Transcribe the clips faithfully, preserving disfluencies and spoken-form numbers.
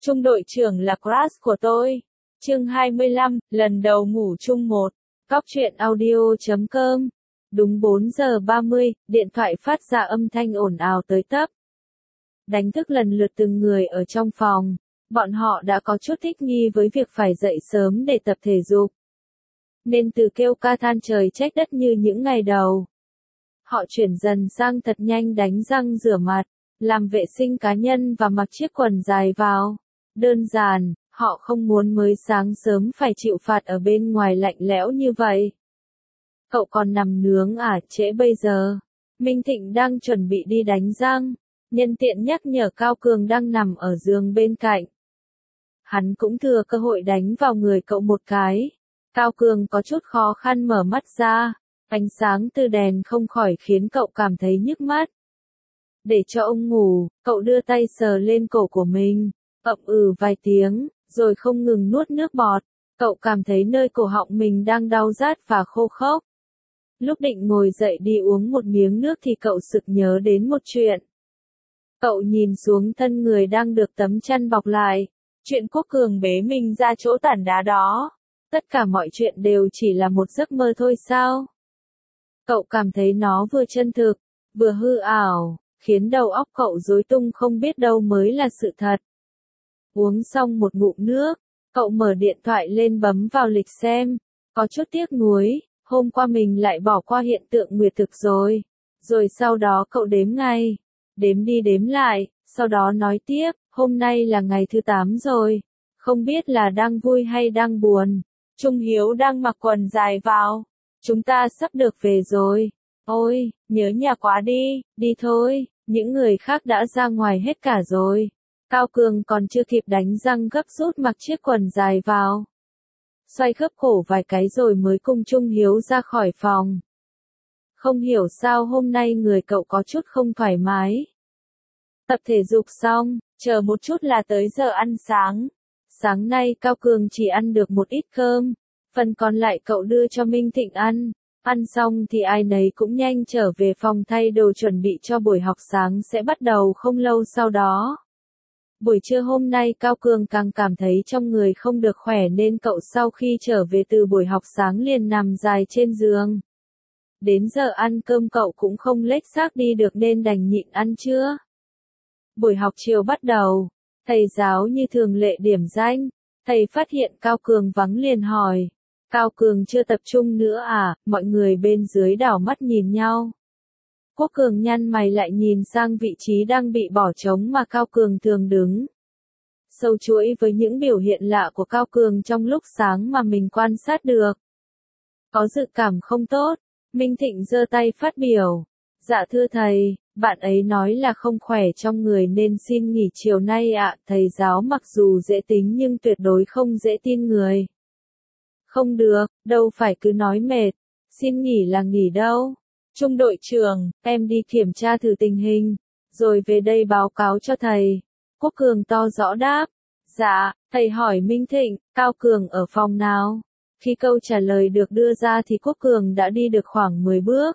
Trung đội trưởng là crush của tôi. Chương hai mươi lăm, lần đầu ngủ chung một. Cóc truyện audio chấm com. Đúng bốn giờ ba mươi, điện thoại phát ra âm thanh ồn ào tới tấp. Đánh thức lần lượt từng người ở trong phòng. Bọn họ đã có chút thích nghi với việc phải dậy sớm để tập thể dục. Nên từ kêu ca than trời trách đất như những ngày đầu. Họ chuyển dần sang thật nhanh đánh răng rửa mặt, làm vệ sinh cá nhân và mặc chiếc quần dài vào. Đơn giản, họ không muốn mới sáng sớm phải chịu phạt ở bên ngoài lạnh lẽo như vậy. Cậu còn nằm nướng à, trễ bây giờ. Minh Thịnh đang chuẩn bị đi đánh răng, nhân tiện nhắc nhở Cao Cường đang nằm ở giường bên cạnh. Hắn cũng thừa cơ hội đánh vào người cậu một cái. Cao Cường có chút khó khăn mở mắt ra, ánh sáng từ đèn không khỏi khiến cậu cảm thấy nhức mắt. Để cho ông ngủ, cậu đưa tay sờ lên cổ của mình, ậm ừ vài tiếng, rồi không ngừng nuốt nước bọt. Cậu cảm thấy nơi cổ họng mình đang đau rát và khô khốc. Lúc định ngồi dậy đi uống một miếng nước thì cậu sực nhớ đến một chuyện. Cậu nhìn xuống thân người đang được tấm chăn bọc lại. Chuyện Quốc Cường bế mình ra chỗ tản đá đó. Tất cả mọi chuyện đều chỉ là một giấc mơ thôi sao? Cậu cảm thấy nó vừa chân thực, vừa hư ảo, khiến đầu óc cậu rối tung không biết đâu mới là sự thật. Uống xong một ngụm nước, cậu mở điện thoại lên bấm vào lịch xem, có chút tiếc nuối, hôm qua mình lại bỏ qua hiện tượng nguyệt thực rồi. Rồi sau đó cậu đếm ngay, đếm đi đếm lại, sau đó nói tiếp, hôm nay là ngày thứ tám rồi, không biết là đang vui hay đang buồn. Trung Hiếu đang mặc quần dài vào, chúng ta sắp được về rồi. Ôi, nhớ nhà quá đi, đi thôi, những người khác đã ra ngoài hết cả rồi. Cao Cường còn chưa kịp đánh răng gấp rút mặc chiếc quần dài vào. Xoay khớp cổ vài cái rồi mới cùng Trung Hiếu ra khỏi phòng. Không hiểu sao hôm nay người cậu có chút không thoải mái. Tập thể dục xong, chờ một chút là tới giờ ăn sáng. Sáng nay Cao Cường chỉ ăn được một ít cơm, phần còn lại cậu đưa cho Minh Thịnh ăn. Ăn xong thì ai nấy cũng nhanh trở về phòng thay đồ chuẩn bị cho buổi học sáng sẽ bắt đầu không lâu sau đó. Buổi trưa hôm nay Cao Cường càng cảm thấy trong người không được khỏe nên cậu sau khi trở về từ buổi học sáng liền nằm dài trên giường. Đến giờ ăn cơm cậu cũng không lết xác đi được nên đành nhịn ăn trưa. Buổi học chiều bắt đầu, thầy giáo như thường lệ điểm danh, thầy phát hiện Cao Cường vắng liền hỏi. Cao Cường chưa tập trung nữa à, mọi người bên dưới đảo mắt nhìn nhau. Quốc Cường nhăn mày lại nhìn sang vị trí đang bị bỏ trống mà Cao Cường thường đứng. Sâu chuỗi với những biểu hiện lạ của Cao Cường trong lúc sáng mà mình quan sát được. Có dự cảm không tốt, Minh Thịnh giơ tay phát biểu. Dạ thưa thầy, bạn ấy nói là không khỏe trong người nên xin nghỉ chiều nay ạ. Thầy giáo mặc dù dễ tính nhưng tuyệt đối không dễ tin người. Không được, đâu phải cứ nói mệt, xin nghỉ là nghỉ đâu. Trung đội trưởng, em đi kiểm tra thử tình hình, rồi về đây báo cáo cho thầy. Quốc Cường to rõ đáp. Dạ, thầy hỏi Minh Thịnh, Cao Cường ở phòng nào? Khi câu trả lời được đưa ra thì Quốc Cường đã đi được khoảng mười bước.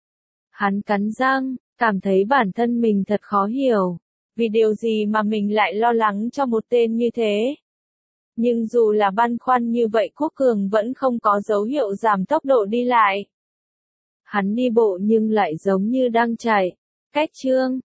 Hắn cắn răng, cảm thấy bản thân mình thật khó hiểu. Vì điều gì mà mình lại lo lắng cho một tên như thế? Nhưng dù là băn khoăn như vậy Quốc Cường vẫn không có dấu hiệu giảm tốc độ đi lại. Hắn đi bộ nhưng lại giống như đang chạy. Cách chương